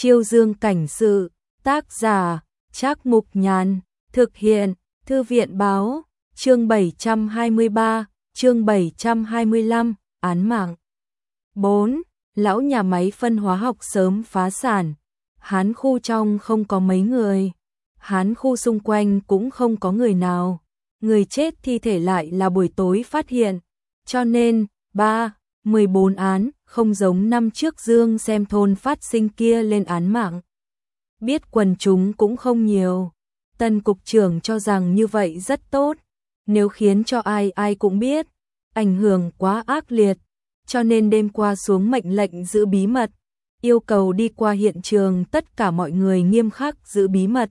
Chiêu Dương cảnh sự, tác giả, Trác Mục Nhàn, thực hiện, Thư viện báo, chương 723, chương 725, án mạng. 4. Lão nhà máy phân hóa học sớm phá sản. Hán khu trong không có mấy người. Hán khu xung quanh cũng không có người nào. Người chết thi thể lại là buổi tối phát hiện. Cho nên, 14 án, không giống năm trước Dương xem thôn phát sinh kia lên án mạng. Biết quần chúng cũng không nhiều. Tân cục trưởng cho rằng như vậy rất tốt. Nếu khiến cho ai cũng biết, ảnh hưởng quá ác liệt. Cho nên đêm qua xuống mệnh lệnh giữ bí mật, yêu cầu đi qua hiện trường tất cả mọi người nghiêm khắc giữ bí mật.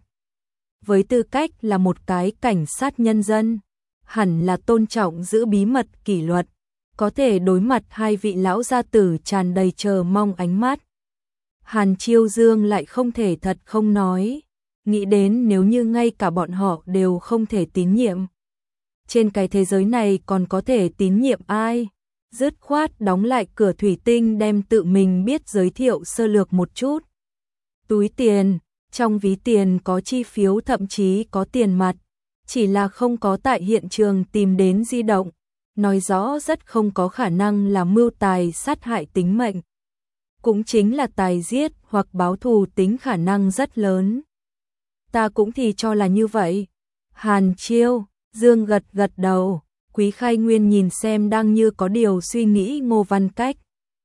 Với tư cách là một cái cảnh sát nhân dân, hẳn là tôn trọng giữ bí mật kỷ luật, có thể đối mặt hai vị lão gia tử tràn đầy chờ mong ánh mắt. Hàn Chiêu Dương lại không thể thật không nói, nghĩ đến nếu như ngay cả bọn họ đều không thể tín nhiệm. Trên cái thế giới này còn có thể tín nhiệm ai? Dứt khoát đóng lại cửa thủy tinh đem tự mình biết giới thiệu sơ lược một chút. Túi tiền, trong ví tiền có chi phiếu thậm chí có tiền mặt, chỉ là không có tại hiện trường tìm đến di động, nói rõ rất không có khả năng là mưu tài sát hại tính mệnh. Cũng chính là tài giết hoặc báo thù tính khả năng rất lớn. Ta cũng thì cho là như vậy. Hàn Chiêu Dương gật đầu. Quý Khai Nguyên nhìn xem đang như có điều suy nghĩ Ngô Văn Cách.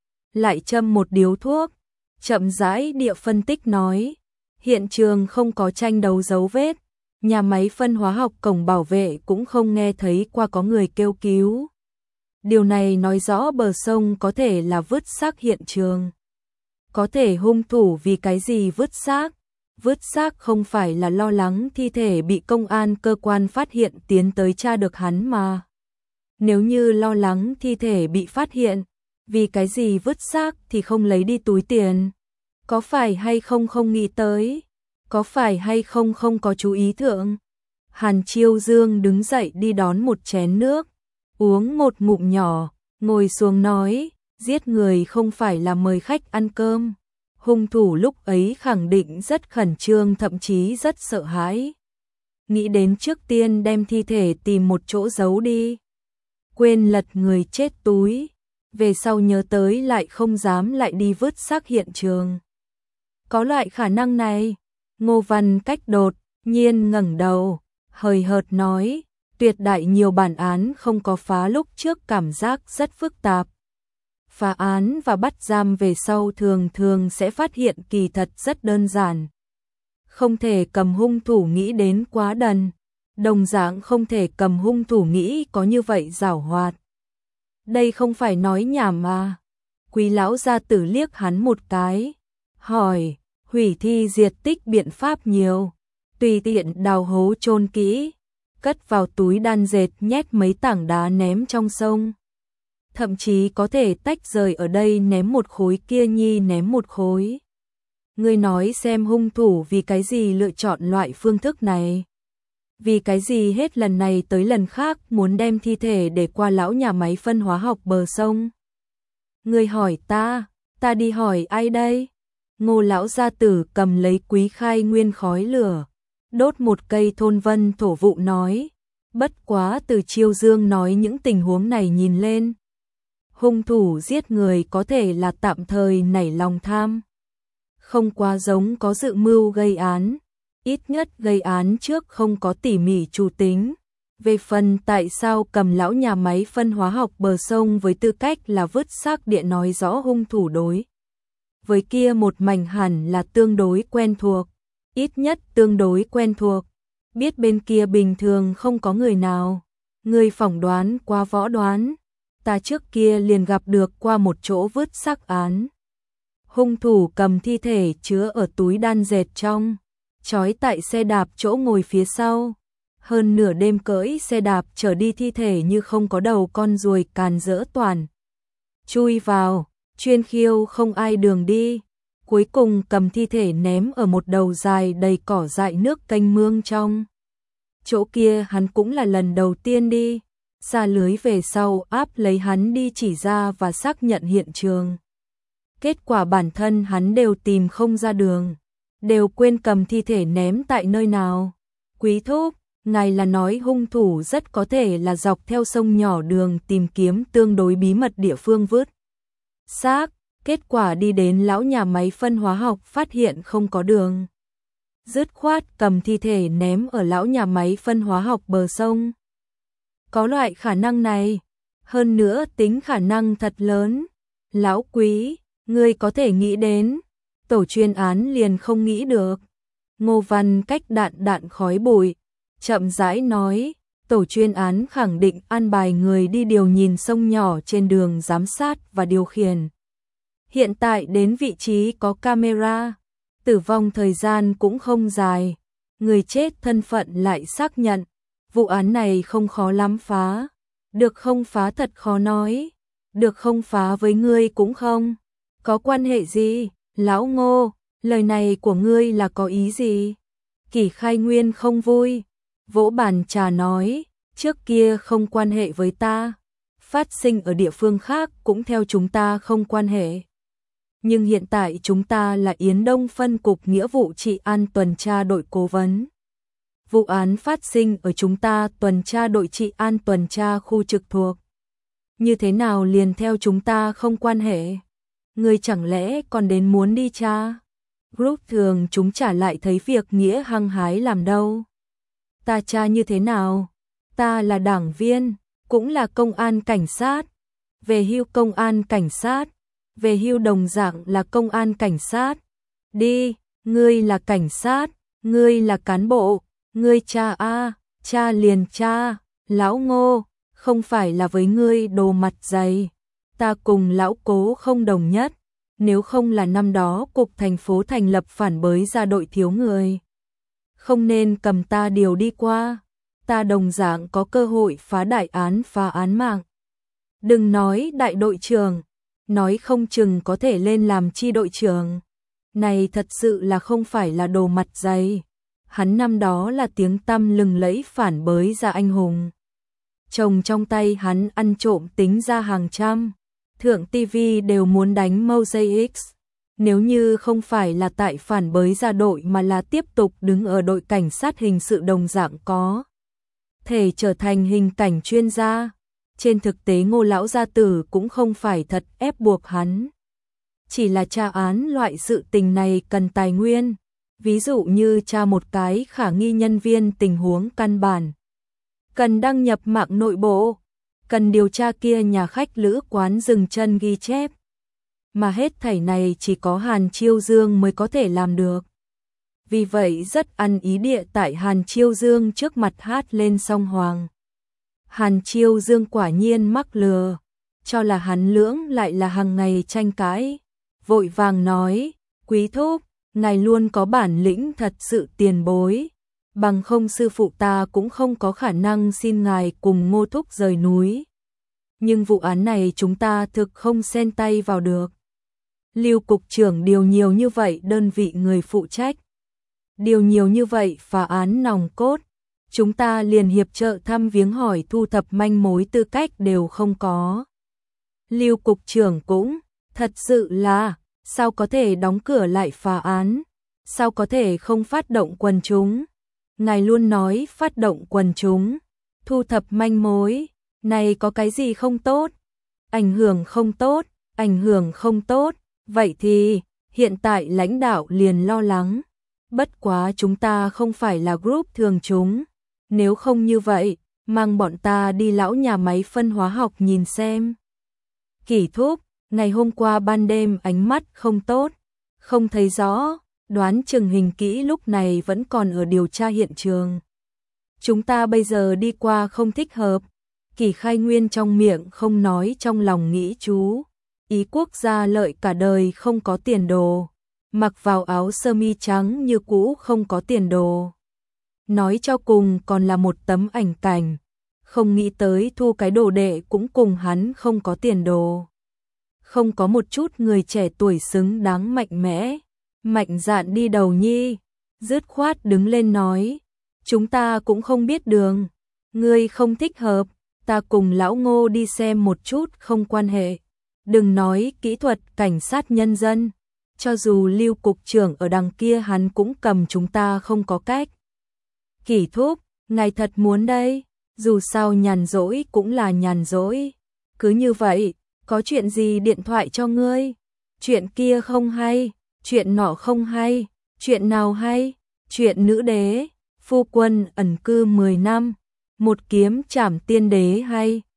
Lại châm một điếu thuốc, chậm rãi địa phân tích nói. Hiện trường không có tranh đấu dấu vết, nhà máy phân hóa học cổng bảo vệ cũng không nghe thấy qua có người kêu cứu. Điều này nói rõ bờ sông có thể là vứt xác hiện trường. Có thể hung thủ vì cái gì vứt xác? Vứt xác không phải là lo lắng thi thể bị công an cơ quan phát hiện tiến tới tra được hắn mà. Nếu như lo lắng thi thể bị phát hiện, vì cái gì vứt xác thì không lấy đi túi tiền? Có phải hay không nghĩ tới? Có phải hay không có chú ý thượng? Hàn Chiêu Dương đứng dậy đi đón một chén nước, uống một ngụm nhỏ, ngồi xuống nói, giết người không phải là mời khách ăn cơm. Hung thủ lúc ấy khẳng định rất khẩn trương, thậm chí rất sợ hãi. Nghĩ đến trước tiên đem thi thể tìm một chỗ giấu đi. Quên lật người chết túi, về sau nhớ tới lại không dám lại đi vứt xác hiện trường. Có loại khả năng này. Ngô Văn Cách đột nhiên ngẩng đầu, hời hợt nói, tuyệt đại nhiều bản án không có phá lúc trước cảm giác rất phức tạp. Phá án và bắt giam về sau thường sẽ phát hiện kỳ thật rất đơn giản. Không thể cầm hung thủ nghĩ đến quá đần, đồng dạng không thể cầm hung thủ nghĩ có như vậy giảo hoạt. Đây không phải nói nhảm mà. Quý lão gia tử liếc hắn một cái, hỏi, hủy thi diệt tích biện pháp nhiều, tùy tiện đào hố chôn kỹ, cất vào túi đan dệt nhét mấy tảng đá ném trong sông. Thậm chí có thể tách rời ở đây ném một khối kia nhi ném một khối. Ngươi nói xem hung thủ vì cái gì lựa chọn loại phương thức này? Vì cái gì hết lần này tới lần khác muốn đem thi thể để qua lão nhà máy phân hóa học bờ sông? Ngươi hỏi ta đi hỏi ai đây? Ngô lão gia tử cầm lấy Quý Khai Nguyên khói lửa, đốt một cây thôn vân thổ vụ nói, bất quá từ Chiêu Dương nói những tình huống này nhìn lên. Hung thủ giết người có thể là tạm thời nảy lòng tham. Không quá giống có dự mưu gây án, ít nhất gây án trước không có tỉ mỉ chủ tính. Về phần tại sao cầm lão nhà máy phân hóa học bờ sông với tư cách là vứt xác địa nói rõ hung thủ đối với kia một mảnh hẳn là tương đối quen thuộc, ít nhất tương đối quen thuộc, biết bên kia bình thường không có người nào. Người phỏng đoán qua võ đoán, ta trước kia liền gặp được qua một chỗ vứt xác án. Hung thủ cầm thi thể chứa ở túi đan dệt trong, trói tại xe đạp chỗ ngồi phía sau. Hơn nửa đêm cưỡi xe đạp chở đi thi thể như không có đầu con ruồi càn rỡ toàn. Chui vào, chuyên khiêu không ai đường đi. Cuối cùng cầm thi thể ném ở một đầu dài đầy cỏ dại nước kênh mương trong. Chỗ kia hắn cũng là lần đầu tiên đi. Xa lưới về sau áp lấy hắn đi chỉ ra và xác nhận hiện trường. Kết quả bản thân hắn đều tìm không ra đường, đều quên cầm thi thể ném tại nơi nào. Quý thúc, ngài là nói hung thủ rất có thể là dọc theo sông nhỏ đường tìm kiếm tương đối bí mật địa phương vứt xác, kết quả đi đến lão nhà máy phân hóa học phát hiện không có đường. Dứt khoát cầm thi thể ném ở lão nhà máy phân hóa học bờ sông. Có loại khả năng này, hơn nữa tính khả năng thật lớn. Lão Quý, ngươi có thể nghĩ đến, tổ chuyên án liền không nghĩ được. Ngô Văn Cách đạn khói bụi, chậm rãi nói, tổ chuyên án khẳng định an bài người đi điều nhìn sông nhỏ trên đường giám sát và điều khiển. Hiện tại đến vị trí có camera, tử vong thời gian cũng không dài, người chết thân phận lại xác nhận, vụ án này không khó lắm phá, được không phá thật khó nói, được không phá với ngươi cũng không, có quan hệ gì, lão Ngô, lời này của ngươi là có ý gì? Kỷ Khai Nguyên không vui, vỗ bàn trà nói, trước kia không quan hệ với ta, phát sinh ở địa phương khác cũng theo chúng ta không quan hệ. Nhưng hiện tại chúng ta là Yến Đông phân cục nghĩa vụ trị an tuần tra đội cố vấn. Vụ án phát sinh ở chúng ta tuần tra đội trị an tuần tra khu trực thuộc. Như thế nào liền theo chúng ta không quan hệ? Người chẳng lẽ còn đến muốn đi tra? Group thường chúng trả lại thấy việc nghĩa hăng hái làm đâu. Ta tra như thế nào? Ta là đảng viên, cũng là công an cảnh sát. Về hưu công an cảnh sát, về hưu đồng dạng là công an cảnh sát. Đi, ngươi là cảnh sát, ngươi là cán bộ, ngươi tra a, tra liền tra, lão Ngô, không phải là với ngươi đồ mặt dày. Ta cùng lão Cố không đồng nhất, nếu không là năm đó cục thành phố thành lập phản bới ra đội thiếu người. Không nên cầm ta điều đi qua, ta đồng dạng có cơ hội phá đại án phá án mạng. Đừng nói đại đội trưởng, nói không chừng có thể lên làm chi đội trưởng. Này thật sự là không phải là đồ mặt dày. Hắn năm đó là tiếng tăm lừng lẫy phản bới ra anh hùng. Chồng trong tay hắn ăn trộm tính ra hàng trăm. Thượng TV đều muốn đánh Mosaic. Nếu như không phải là tại phản bới ra đội mà là tiếp tục đứng ở đội cảnh sát hình sự đồng dạng có thể trở thành hình cảnh chuyên gia. Trên thực tế Ngô lão gia tử cũng không phải thật ép buộc hắn. Chỉ là tra án loại sự tình này cần tài nguyên. Ví dụ như tra một cái khả nghi nhân viên tình huống căn bản. Cần đăng nhập mạng nội bộ. Cần điều tra kia nhà khách lữ quán dừng chân ghi chép. Mà hết thảy này chỉ có Hàn Chiêu Dương mới có thể làm được. Vì vậy rất ăn ý địa tại Hàn Chiêu Dương trước mặt hát lên song hoàng. Hàn Chiêu Dương quả nhiên mắc lừa, cho là hắn lưỡng lại là hàng ngày tranh cãi. Vội vàng nói, quý thúc, ngài luôn có bản lĩnh thật sự tiền bối. Bằng không sư phụ ta cũng không có khả năng xin ngài cùng Ngô thúc rời núi. Nhưng vụ án này chúng ta thực không xen tay vào được. Lưu cục trưởng điều nhiều như vậy đơn vị người phụ trách. Điều nhiều như vậy phá án nòng cốt. Chúng ta liền hiệp trợ thăm viếng hỏi thu thập manh mối tư cách đều không có. Lưu cục trưởng cũng, thật sự là, sao có thể đóng cửa lại phá án? Sao có thể không phát động quần chúng? Ngài luôn nói phát động quần chúng, thu thập manh mối, này có cái gì không tốt? Ảnh hưởng không tốt, ảnh hưởng không tốt, vậy thì, hiện tại lãnh đạo liền lo lắng. Bất quá chúng ta không phải là group thường chúng. Nếu không như vậy, mang bọn ta đi lão nhà máy phân hóa học nhìn xem. Kỷ thúc, ngày hôm qua ban đêm ánh mắt không tốt, không thấy rõ, đoán chừng hình kỹ lúc này vẫn còn ở điều tra hiện trường. Chúng ta bây giờ đi qua không thích hợp. Kỷ Khai Nguyên trong miệng không nói trong lòng nghĩ chú. Ý quốc gia lợi cả đời không có tiền đồ. Mặc vào áo sơ mi trắng như cũ không có tiền đồ. Nói cho cùng còn là một tấm ảnh cảnh. Không nghĩ tới thu cái đồ đệ cũng cùng hắn không có tiền đồ. Không có một chút người trẻ tuổi xứng đáng mạnh mẽ. Mạnh dạn đi đầu nhi. Dứt khoát đứng lên nói. Chúng ta cũng không biết đường. Ngươi không thích hợp. Ta cùng lão Ngô đi xem một chút không quan hệ. Đừng nói kỹ thuật cảnh sát nhân dân, cho dù Lưu cục trưởng ở đằng kia hắn cũng cầm chúng ta không có cách. Kỷ thúc, ngài thật muốn đây, dù sao nhàn rỗi cũng là nhàn rỗi. Cứ như vậy, có chuyện gì điện thoại cho ngươi? Chuyện kia không hay, chuyện nọ không hay, chuyện nào hay? Chuyện nữ đế, phu quân ẩn cư 10 năm, một kiếm trảm tiên đế hay?